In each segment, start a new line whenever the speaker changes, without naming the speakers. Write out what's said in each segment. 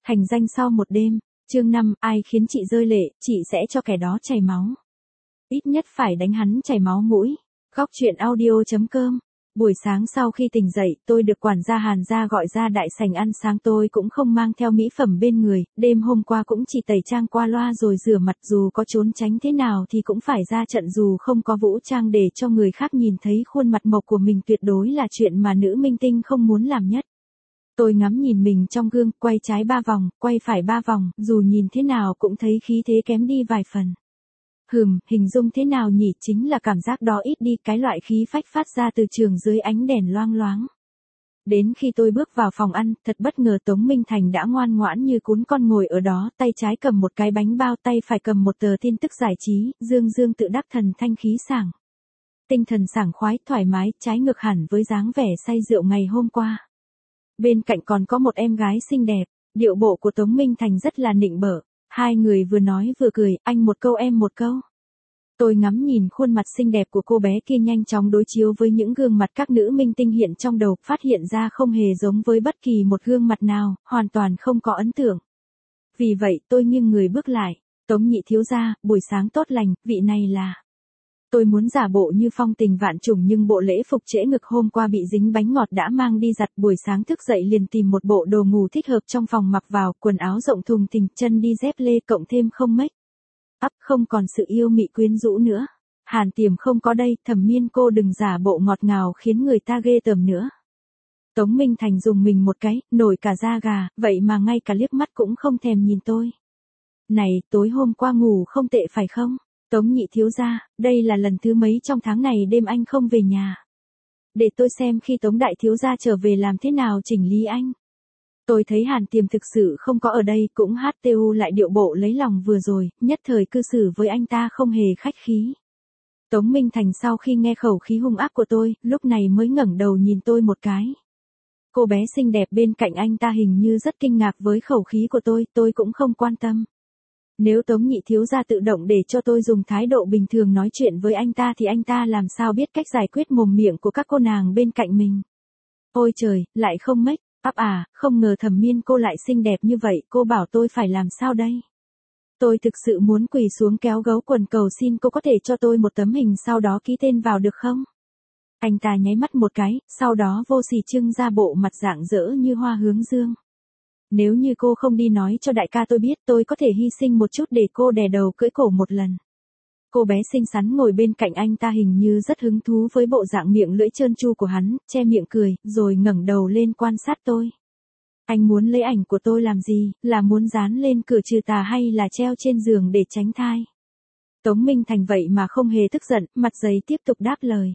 Thành danh sau một đêm, chương 5, ai khiến chị rơi lệ, chị sẽ cho kẻ đó chảy máu. Ít nhất phải đánh hắn chảy máu mũi. Góc truyện audio.com. Buổi sáng sau khi tỉnh dậy, tôi được quản gia Hàn gia gọi ra đại sảnh ăn sáng, tôi cũng không mang theo mỹ phẩm bên người, đêm hôm qua cũng chỉ tẩy trang qua loa rồi rửa mặt, dù có trốn tránh thế nào thì cũng phải ra trận, dù không có vũ trang để cho người khác nhìn thấy khuôn mặt mộc của mình tuyệt đối là chuyện mà nữ minh tinh không muốn làm nhất. Tôi ngắm nhìn mình trong gương, quay trái 3 vòng, quay phải 3 vòng, dù nhìn thế nào cũng thấy khí thế kém đi vài phần. Hình dung thế nào nhỉ, chính là cảm giác đó ít đi, cái loại khí phách phát ra từ trường dưới ánh đèn loang loáng. Đến khi tôi bước vào phòng ăn, thật bất ngờ Tống Minh Thành đã ngoan ngoãn như cún con ngồi ở đó, tay trái cầm một cái bánh bao, tay phải cầm một tờ tin tức giải trí, dương dương tự đắc, thần thanh khí sảng. Tinh thần sảng khoái, thoải mái, trái ngược hẳn với dáng vẻ say rượu ngày hôm qua. Bên cạnh còn có một em gái xinh đẹp, điệu bộ của Tống Minh Thành rất là nịnh bợ. Hai người vừa nói vừa cười, anh một câu em một câu. Tôi ngắm nhìn khuôn mặt xinh đẹp của cô bé kia nhanh chóng đối chiếu với những gương mặt các nữ minh tinh hiện trong đầu, phát hiện ra không hề giống với bất kỳ một gương mặt nào, hoàn toàn không có ấn tượng. Vì vậy tôi nghiêng người bước lại, Tống nhị thiếu gia, buổi sáng tốt lành, vị này là... Tôi muốn giả bộ như phong tình vạn trùng nhưng bộ lễ phục trễ ngực hôm qua bị dính bánh ngọt đã mang đi giặt, buổi sáng thức dậy liền tìm một bộ đồ ngủ thích hợp trong phòng mặc vào, quần áo rộng thùng thình, chân đi dép lê, cộng thêm không make up, không còn sự yêu mị quyến rũ nữa. Hàn Tiềm không có đây, Thẩm Miên cô đừng giả bộ ngọt ngào khiến người ta ghê tởm nữa. Tống Minh Thành dùng mình một cái, nổi cả da gà, vậy mà ngay cả liếc mắt cũng không thèm nhìn tôi. Này, tối hôm qua ngủ không tệ phải không? Tống nhị thiếu gia, đây là lần thứ mấy trong tháng này đêm anh không về nhà. Để tôi xem khi Tống đại thiếu gia trở về làm thế nào chỉnh lý anh. Tôi thấy Hàn Tiềm thực sự không có ở đây, cũng HTU lại điệu bộ lấy lòng vừa rồi, nhất thời cư xử với anh ta không hề khách khí. Tống Minh Thành sau khi nghe khẩu khí hung ác của tôi, lúc này mới ngẩng đầu nhìn tôi một cái. Cô bé xinh đẹp bên cạnh anh ta hình như rất kinh ngạc với khẩu khí của tôi cũng không quan tâm. Nếu Tống nhị thiếu gia tự động để cho tôi dùng thái độ bình thường nói chuyện với anh ta thì anh ta làm sao biết cách giải quyết mồm miệng của các cô nàng bên cạnh mình. Ôi trời, lại không make up à, không ngờ Thẩm Miên cô lại xinh đẹp như vậy, cô bảo tôi phải làm sao đây? Tôi thực sự muốn quỳ xuống kéo gấu quần cầu xin cô có thể cho tôi một tấm hình sau đó ký tên vào được không? Anh ta nháy mắt một cái, sau đó vô sỉ trưng ra bộ mặt rạng rỡ như hoa hướng dương. Nếu như cô không đi nói cho đại ca tôi biết, tôi có thể hy sinh một chút để cô đè đầu cưỡi cổ một lần. Cô bé xinh xắn ngồi bên cạnh anh ta hình như rất hứng thú với bộ dạng miệng lưỡi trơn tru của hắn, che miệng cười, rồi ngẩng đầu lên quan sát tôi. Anh muốn lấy ảnh của tôi làm gì, là muốn dán lên cửa trừ tà hay là treo trên giường để tránh thai? Tống Minh Thành vậy mà không hề tức giận, mặt dày tiếp tục đáp lời.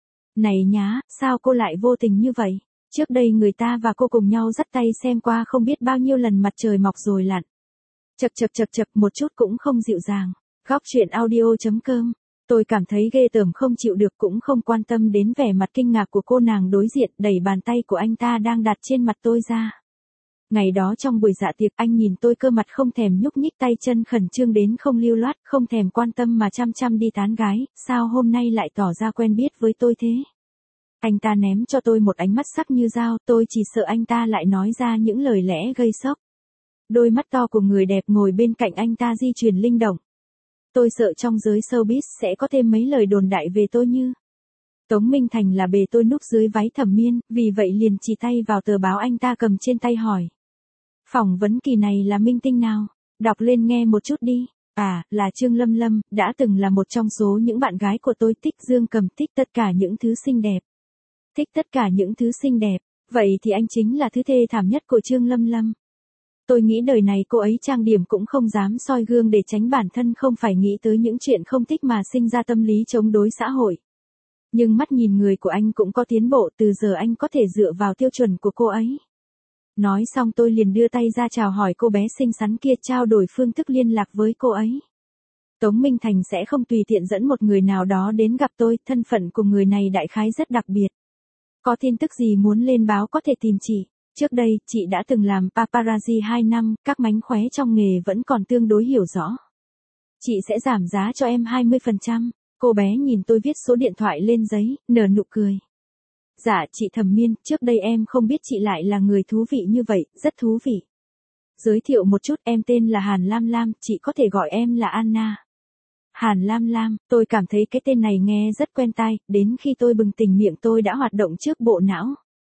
Này nhá, sao cô lại vô tình như vậy? Trước đây người ta và cô cùng nhau dắt tay xem qua không biết bao nhiêu lần mặt trời mọc rồi lặn. Chậc một chút cũng không dịu dàng. Góc truyện audio.com. Tôi cảm thấy ghê tởm không chịu được, cũng không quan tâm đến vẻ mặt kinh ngạc của cô nàng đối diện, đẩy bàn tay của anh ta đang đặt trên mặt tôi ra. Ngày đó trong buổi dạ tiệc anh nhìn tôi cơ mặt không thèm nhúc nhích, tay chân khẩn trương đến không lưu loát, không thèm quan tâm mà chăm chăm đi tán gái, sao hôm nay lại tỏ ra quen biết với tôi thế? Anh ta ném cho tôi một ánh mắt sắc như dao, tôi chỉ sợ anh ta lại nói ra những lời lẽ gây sốc. Đôi mắt to của người đẹp ngồi bên cạnh anh ta di chuyển linh động. Tôi sợ trong giới showbiz sẽ có thêm mấy lời đồn đại về tôi như Tống Minh Thành là bề tôi núp dưới váy Thẩm Miên, vì vậy liền chỉ tay vào tờ báo anh ta cầm trên tay hỏi. Phỏng vấn kỳ này là minh tinh nào? Đọc lên nghe một chút đi. À, là Trương Lâm Lâm, đã từng là một trong số những bạn gái của tôi, thích Dương Cầm, thích tất cả những thứ xinh đẹp. Thích tất cả những thứ xinh đẹp, vậy thì anh chính là thứ thê thảm nhất của Trương Lâm Lâm. Tôi nghĩ đời này cô ấy trang điểm cũng không dám soi gương để tránh bản thân không phải nghĩ tới những chuyện không thích mà sinh ra tâm lý chống đối xã hội. Nhưng mắt nhìn người của anh cũng có tiến bộ, từ giờ anh có thể dựa vào tiêu chuẩn của cô ấy. Nói xong tôi liền đưa tay ra chào hỏi cô bé xinh xắn kia, trao đổi phương thức liên lạc với cô ấy. Tống Minh Thành sẽ không tùy tiện dẫn một người nào đó đến gặp tôi, thân phận của người này đại khái rất đặc biệt. Có tin tức gì muốn lên báo có thể tìm chị. Trước đây, chị đã từng làm paparazzi 2 năm, các mánh khóe trong nghề vẫn còn tương đối hiểu rõ. Chị sẽ giảm giá cho em 20%. Cô bé nhìn tôi viết số điện thoại lên giấy, nở nụ cười. Dạ chị Thẩm Miên, trước đây em không biết chị lại là người thú vị như vậy, rất thú vị. Giới thiệu một chút, em tên là Hàn Lam Lam, chị có thể gọi em là Anna. Hàn Lam Lam, tôi cảm thấy cái tên này nghe rất quen tai, đến khi tôi bừng tỉnh miệng tôi đã hoạt động trước bộ não.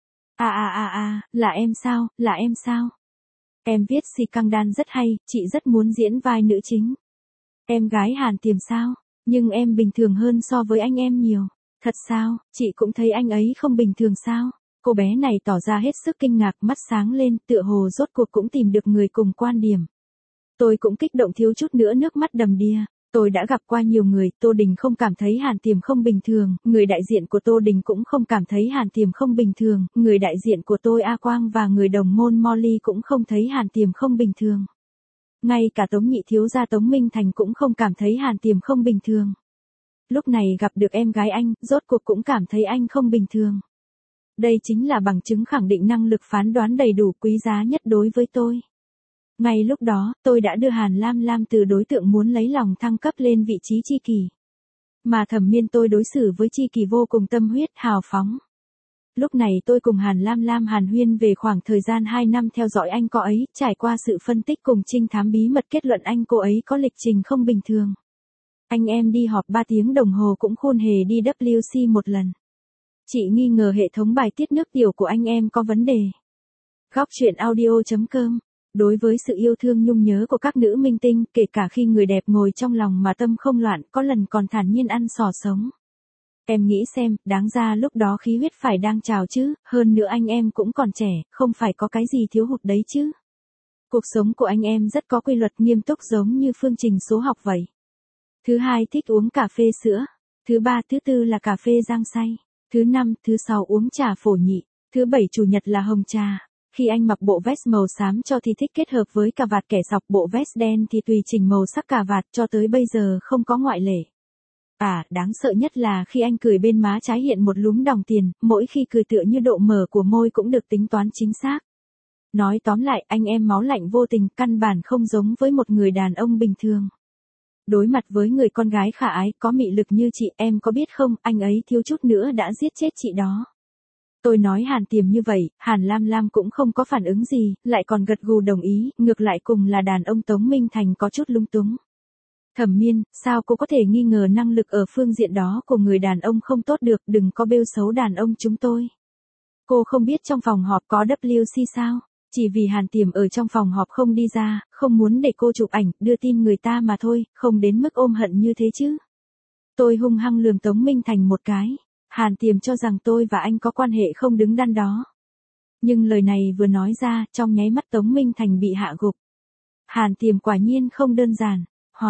Là em sao, là em sao? Em viết Si Căng Đan rất hay, chị rất muốn diễn vai nữ chính. Em gái Hàn Tiềm sao? Nhưng em bình thường hơn so với anh em nhiều. Thật sao, chị cũng thấy anh ấy không bình thường sao? Cô bé này tỏ ra hết sức kinh ngạc, mắt sáng lên, tựa hồ rốt cuộc cũng tìm được người cùng quan điểm. Tôi cũng kích động thiếu chút nữa nước mắt đầm đìa. Tôi đã gặp qua nhiều người, Tô Đình không cảm thấy Hàn Tiềm không bình thường, người đại diện của Tô Đình cũng không cảm thấy Hàn Tiềm không bình thường, người đại diện của tôi A Quang và người đồng môn Molly cũng không thấy Hàn Tiềm không bình thường. Ngay cả Tống nhị thiếu gia Tống Minh Thành cũng không cảm thấy Hàn Tiềm không bình thường. Lúc này gặp được em gái anh, rốt cuộc cũng cảm thấy anh không bình thường. Đây chính là bằng chứng khẳng định năng lực phán đoán đầy đủ quý giá nhất đối với tôi. Ngay lúc đó, tôi đã đưa Hàn Lam Lam từ đối tượng muốn lấy lòng thăng cấp lên vị trí tri kỷ. Mà Thẩm Miên tôi đối xử với tri kỷ vô cùng tâm huyết, hào phóng. Lúc này tôi cùng Hàn Lam Lam hàn huyên về khoảng thời gian 2 năm theo dõi anh cô ấy, trải qua sự phân tích cùng trinh thám bí mật kết luận anh cô ấy có lịch trình không bình thường. Anh em đi họp 3 tiếng đồng hồ cũng khôn hề đi WC một lần. Chị nghi ngờ hệ thống bài tiết nước tiểu của anh em có vấn đề. Góc truyện audio.com. Đối với sự yêu thương nhung nhớ của các nữ minh tinh, kể cả khi người đẹp ngồi trong lòng mà tâm không loạn, có lần còn thản nhiên ăn xò sống. Em nghĩ xem, đáng ra lúc đó khí huyết phải đang trào chứ, hơn nữa anh em cũng còn trẻ, không phải có cái gì thiếu hụt đấy chứ. Cuộc sống của anh em rất có quy luật nghiêm túc giống như phương trình số học vậy. Thứ hai thích uống cà phê sữa. Thứ ba thứ tư là cà phê rang xay. Thứ năm, thứ sáu uống trà phổ nhị. Thứ bảy chủ nhật là hồng trà. Khi anh mặc bộ vest màu xám cho thì thích kết hợp với cà vạt kẻ sọc, bộ vest đen thì tùy chỉnh màu sắc cà vạt, cho tới bây giờ không có ngoại lệ. Đáng sợ nhất là khi anh cười bên má trái hiện một lúm đồng tiền, mỗi khi cười tựa như độ mở của môi cũng được tính toán chính xác. Nói tóm lại, anh em máu lạnh vô tình, căn bản không giống với một người đàn ông bình thường. Đối mặt với người con gái khả ái, có mị lực như chị, em có biết không, anh ấy thiếu chút nữa đã giết chết chị đó. Tôi nói Hàn Tiềm như vậy, Hàn Lam Lam cũng không có phản ứng gì, lại còn gật gù đồng ý, ngược lại cùng là đàn ông Tống Minh Thành có chút lung túng. Thẩm Miên, sao cô có thể nghi ngờ năng lực ở phương diện đó của người đàn ông không tốt được, đừng có bêu xấu đàn ông chúng tôi. Cô không biết trong phòng họp có WC sao? Chỉ vì Hàn Tiềm ở trong phòng họp không đi ra, không muốn để cô chụp ảnh, đưa tin người ta mà thôi, không đến mức ôm hận như thế chứ. Tôi hung hăng lườm Tống Minh Thành một cái. Hàn Tiềm cho rằng tôi và anh có quan hệ không đứng đắn đó. Nhưng lời này vừa nói ra, trong nháy mắt Tống Minh Thành bị hạ gục. Hàn Tiềm quả nhiên không đơn giản.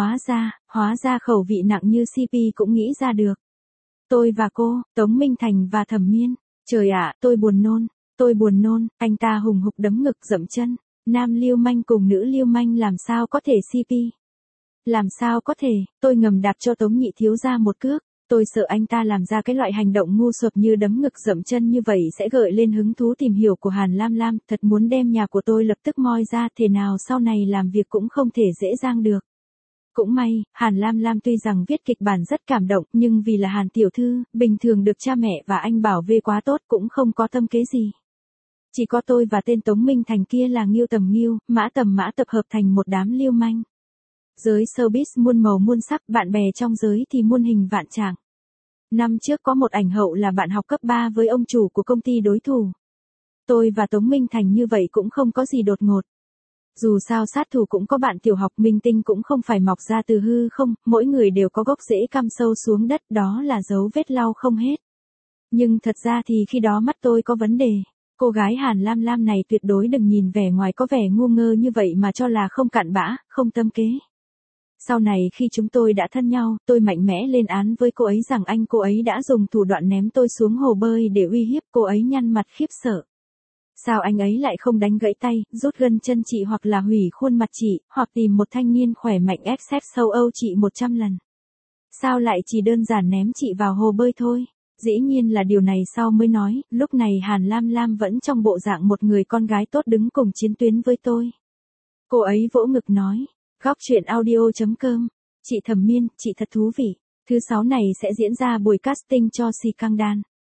Hóa ra khẩu vị nặng như CP cũng nghĩ ra được. Tôi và cô, Tống Minh Thành và Thẩm Miên. Trời ạ, tôi buồn nôn, anh ta hùng hục đấm ngực dậm chân. Nam lưu manh cùng nữ lưu manh làm sao có thể CP? Làm sao có thể, tôi ngầm đạp cho Tống nhị thiếu gia một cước. Tôi sợ anh ta làm ra cái loại hành động ngu xuẩn như đấm ngực dậm chân như vậy sẽ gợi lên hứng thú tìm hiểu của Hàn Lam Lam, thật muốn đem nhà của tôi lập tức moi ra, thế nào sau này làm việc cũng không thể dễ dàng được. Cũng may, Hàn Lam Lam tuy rằng viết kịch bản rất cảm động, nhưng vì là Hàn tiểu thư, bình thường được cha mẹ và anh bảo vệ quá tốt cũng không có tâm kế gì. Chỉ có tôi và tên Tống Minh Thành kia là Nghiêu Tầm Nghiêu, Mã Tầm Mã tập hợp thành một đám lưu manh. Giới showbiz muôn màu muôn sắc, bạn bè trong giới thì muôn hình vạn trạng. Năm trước có một ảnh hậu là bạn học cấp 3 với ông chủ của công ty đối thủ. Tôi và Tống Minh Thành như vậy cũng không có gì đột ngột. Dù sao sát thủ cũng có bạn tiểu học, minh tinh cũng không phải mọc ra từ hư không, mỗi người đều có gốc rễ cắm sâu xuống đất, đó là dấu vết lau không hết. Nhưng thật ra thì khi đó mắt tôi có vấn đề. Cô gái Hàn Lam Lam này tuyệt đối đừng nhìn vẻ ngoài có vẻ ngu ngơ như vậy mà cho là không cặn bã, không tâm kế. Sau này khi chúng tôi đã thân nhau, tôi mạnh mẽ lên án với cô ấy rằng cô ấy đã dùng thủ đoạn ném tôi xuống hồ bơi để uy hiếp, cô ấy nhăn mặt khiếp sợ. Sao anh ấy lại không đánh gãy tay, rút gân chân chị hoặc là hủy khuôn mặt chị, hoặc tìm một thanh niên khỏe mạnh ép xếp sâu Âu chị 100 lần? Sao lại chỉ đơn giản ném chị vào hồ bơi thôi? Dĩ nhiên là điều này sau mới nói, lúc này Hàn Lam Lam vẫn trong bộ dạng một người con gái tốt đứng cùng chiến tuyến với tôi. Cô ấy vỗ ngực nói, góc truyện audio.com, chị Thẩm Miên, chị thật thú vị. Thứ 6 này sẽ diễn ra buổi casting cho Si Căng Đan.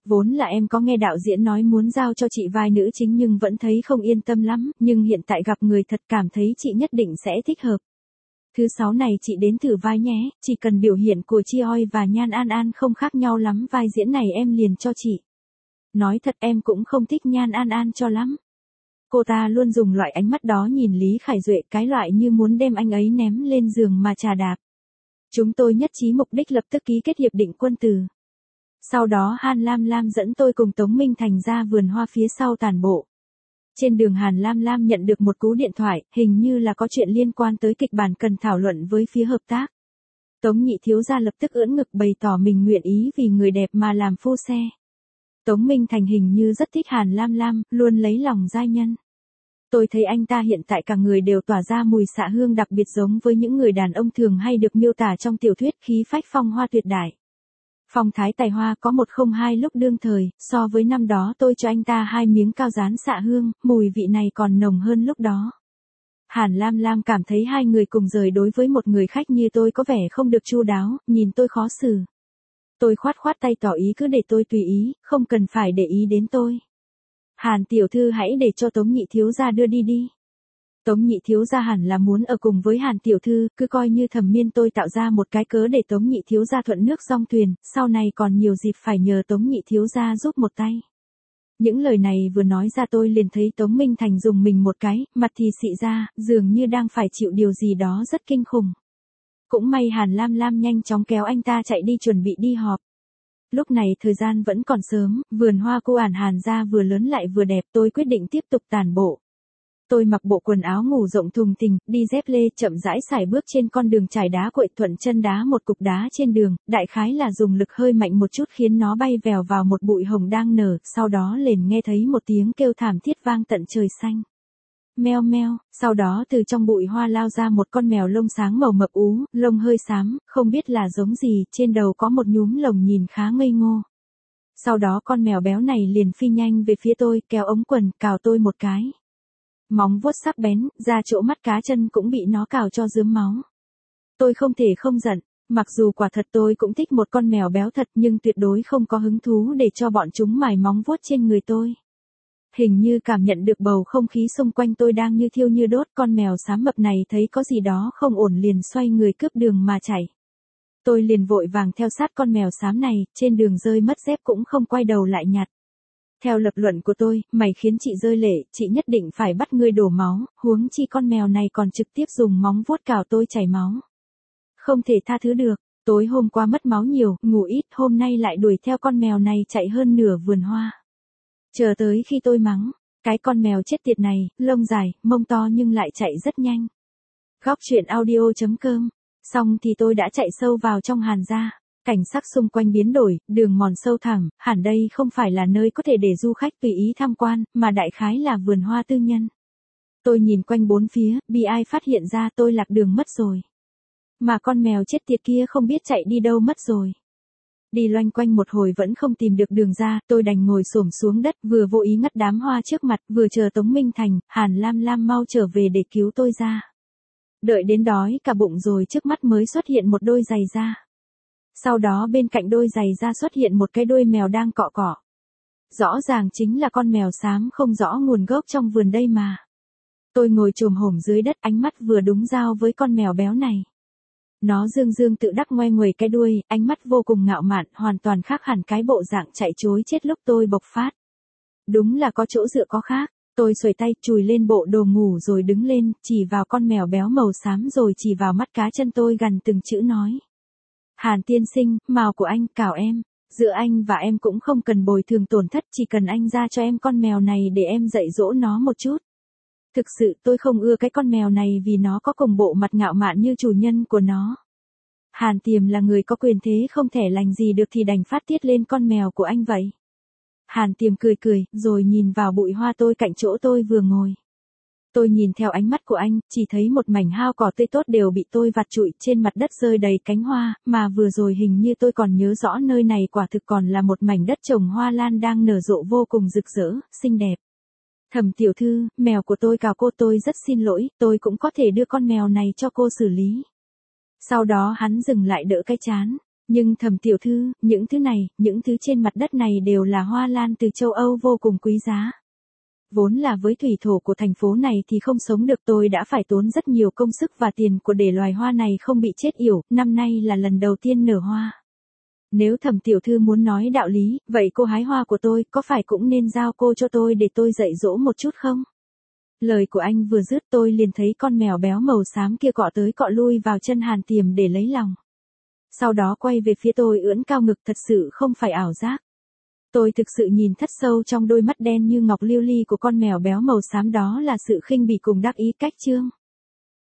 Vốn là em có nghe đạo diễn nói muốn giao cho chị vai nữ chính nhưng vẫn thấy không yên tâm lắm, nhưng hiện tại gặp người thật cảm thấy chị nhất định sẽ thích hợp. Thứ 6 này chị đến thử vai nhé, chỉ cần biểu hiện của Chi Oi và Nhan An An không khác nhau lắm, vai diễn này em liền cho chị. Nói thật em cũng không thích Nhan An An cho lắm. Cô ta luôn dùng loại ánh mắt đó nhìn Lý Khải Duệ, cái loại như muốn đem anh ấy ném lên giường mà chà đạp. Chúng tôi nhất trí mục đích lập tức ký kết hiệp định quân tử. Sau đó Hàn Lam Lam dẫn tôi cùng Tống Minh Thành ra vườn hoa phía sau tản bộ. Trên đường Hàn Lam Lam nhận được một cú điện thoại, hình như là có chuyện liên quan tới kịch bản cần thảo luận với phía hợp tác. Tống nhị thiếu gia lập tức ưỡn ngực bày tỏ mình nguyện ý vì người đẹp mà làm phu xe. Tống Minh Thành hình như rất thích Hàn Lam Lam, luôn lấy lòng giai nhân. Tôi thấy anh ta hiện tại cả người đều tỏa ra mùi xạ hương đặc biệt giống với những người đàn ông thường hay được miêu tả trong tiểu thuyết, khí phách phong hoa tuyệt đại. Phong thái tài hoa có 102 lúc đương thời, so với năm đó tôi cho anh ta 2 miếng cao dán xạ hương, mùi vị này còn nồng hơn lúc đó. Hàn Lam Lam cảm thấy hai người cùng rời đối với một người khách như tôi có vẻ không được chu đáo, nhìn tôi khó xử. Tôi khoát khoát tay tỏ ý cứ để tôi tùy ý, không cần phải để ý đến tôi. Hàn tiểu thư hãy để cho Tống nhị thiếu gia đưa đi đi. Tống nhị thiếu gia hẳn là muốn ở cùng với Hàn tiểu thư, cứ coi như Thẩm Miên tôi tạo ra một cái cớ để Tống nhị thiếu gia thuận nước dong thuyền, sau này còn nhiều dịp phải nhờ Tống nhị thiếu gia giúp một tay. Những lời này vừa nói ra tôi liền thấy Tống Minh Thành dùng mình một cái, mặt thì xị ra, dường như đang phải chịu điều gì đó rất kinh khủng. Cũng may Hàn Lam Lam nhanh chóng kéo anh ta chạy đi chuẩn bị đi họp. Lúc này thời gian vẫn còn sớm, vườn hoa cô ản Hàn ra vừa lớn lại vừa đẹp, tôi quyết định tiếp tục tản bộ. Tôi mặc bộ quần áo ngủ rộng thùng thình, đi dép lê chậm rãi sải bước trên con đường trải đá cuội, thuận chân đá một cục đá trên đường, đại khái là dùng lực hơi mạnh một chút khiến nó bay vèo vào một bụi hồng đang nở, sau đó liền nghe thấy một tiếng kêu thảm thiết vang tận trời xanh. Meo meo, sau đó từ trong bụi hoa lao ra một con mèo lông sáng màu mập ú, lông hơi xám, không biết là giống gì, trên đầu có một nhúm lồng nhìn khá ngây ngô. Sau đó con mèo béo này liền phi nhanh về phía tôi, kéo ống quần, cào tôi một cái. Móng vuốt sắc bén, ra chỗ mắt cá chân cũng bị nó cào cho rướm máu. Tôi không thể không giận, mặc dù quả thật tôi cũng thích một con mèo béo thật nhưng tuyệt đối không có hứng thú để cho bọn chúng mài móng vuốt trên người tôi. Hình như cảm nhận được bầu không khí xung quanh tôi đang như thiêu như đốt, con mèo xám mập này thấy có gì đó không ổn liền xoay người cướp đường mà chạy. Tôi liền vội vàng theo sát con mèo xám này, trên đường rơi mất dép cũng không quay đầu lại nhặt. Theo lập luận của tôi, mày khiến chị rơi lệ, chị nhất định phải bắt ngươi đổ máu, huống chi con mèo này còn trực tiếp dùng móng vuốt cào tôi chảy máu. Không thể tha thứ được, tối hôm qua mất máu nhiều, ngủ ít, hôm nay lại đuổi theo con mèo này chạy hơn nửa vườn hoa. Chờ tới khi tôi mắng, cái con mèo chết tiệt này, lông dài, mông to nhưng lại chạy rất nhanh. Góc truyện audio.com, xong thì tôi đã chạy sâu vào trong Hàn gia. Cảnh sắc xung quanh biến đổi, đường mòn sâu thẳm, hẳn đây không phải là nơi có thể để du khách tùy ý tham quan, mà đại khái là vườn hoa tư nhân. Tôi nhìn quanh bốn phía, bị ai phát hiện ra tôi lạc đường mất rồi. Mà con mèo chết tiệt kia không biết chạy đi đâu mất rồi. Đi loanh quanh một hồi vẫn không tìm được đường ra, tôi đành ngồi xổm xuống đất, vừa vô ý ngắt đám hoa trước mặt, vừa chờ Tống Minh Thành, Hàn Lam Lam mau trở về để cứu tôi ra. Đợi đến đói cả bụng rồi trước mắt mới xuất hiện một đôi giày da. Sau đó bên cạnh đôi giày da xuất hiện một cái đuôi mèo đang cọ cọ. Rõ ràng chính là con mèo xám không rõ nguồn gốc trong vườn đây mà. Tôi ngồi chồm hổm dưới đất, ánh mắt vừa đúng giao với con mèo béo này. Nó dương dương tự đắc ngoe nguẩy cái đuôi, ánh mắt vô cùng ngạo mạn, hoàn toàn khác hẳn cái bộ dạng chạy trối chết lúc tôi bộc phát. Đúng là có chỗ dựa có khác. Tôi xuề tay chùi lên bộ đồ ngủ rồi đứng lên, chỉ vào con mèo béo màu xám rồi chỉ vào mắt cá chân tôi gần từng chữ nói. Hàn tiên sinh, mào của anh, cào em. Giữa anh và em cũng không cần bồi thường tổn thất, chỉ cần anh ra cho em con mèo này để em dạy dỗ nó một chút. Thực sự tôi không ưa cái con mèo này vì nó có cùng bộ mặt ngạo mạn như chủ nhân của nó. Hàn Tiềm là người có quyền thế không thể lành gì được thì đành phát tiết lên con mèo của anh vậy. Hàn Tiềm cười cười, rồi nhìn vào bụi hoa tôi cạnh chỗ tôi vừa ngồi. Tôi nhìn theo ánh mắt của anh, chỉ thấy một mảnh hao cỏ tươi tốt đều bị tôi vặt trụi trên mặt đất rơi đầy cánh hoa, mà vừa rồi hình như tôi còn nhớ rõ nơi này quả thực còn là một mảnh đất trồng hoa lan đang nở rộ vô cùng rực rỡ, xinh đẹp. Thẩm tiểu thư, mèo của tôi cào cô, tôi rất xin lỗi, tôi cũng có thể đưa con mèo này cho cô xử lý. Sau đó hắn dừng lại đỡ cái trán, Nhưng Thẩm tiểu thư, những thứ này, những thứ trên mặt đất này đều là hoa lan từ châu Âu vô cùng quý giá. Vốn là với thủy thổ của thành phố này thì không sống được, tôi đã phải tốn rất nhiều công sức và tiền của để loài hoa này không bị chết yểu, năm nay là lần đầu tiên nở hoa. Nếu Thẩm tiểu thư muốn nói đạo lý, vậy cô hái hoa của tôi có phải cũng nên giao cô cho tôi để tôi dạy dỗ một chút không? Lời của anh vừa dứt tôi liền thấy con mèo béo màu xám kia cọ tới cọ lui vào chân Hàn Tiềm để lấy lòng. Sau đó quay về phía tôi ưỡn cao ngực, thật sự không phải ảo giác. Tôi thực sự nhìn thất sâu trong đôi mắt đen như ngọc lưu ly của con mèo béo màu xám, đó là sự khinh bỉ cùng đắc ý cách chương.